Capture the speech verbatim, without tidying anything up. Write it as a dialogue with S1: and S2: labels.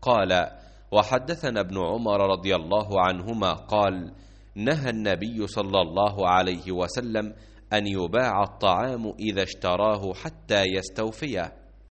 S1: قال: وحدثنا ابن عمر رضي الله عنهما قال: نهى النبي صلى الله عليه وسلم أن يباع الطعام إذا اشتراه حتى يستوفيه،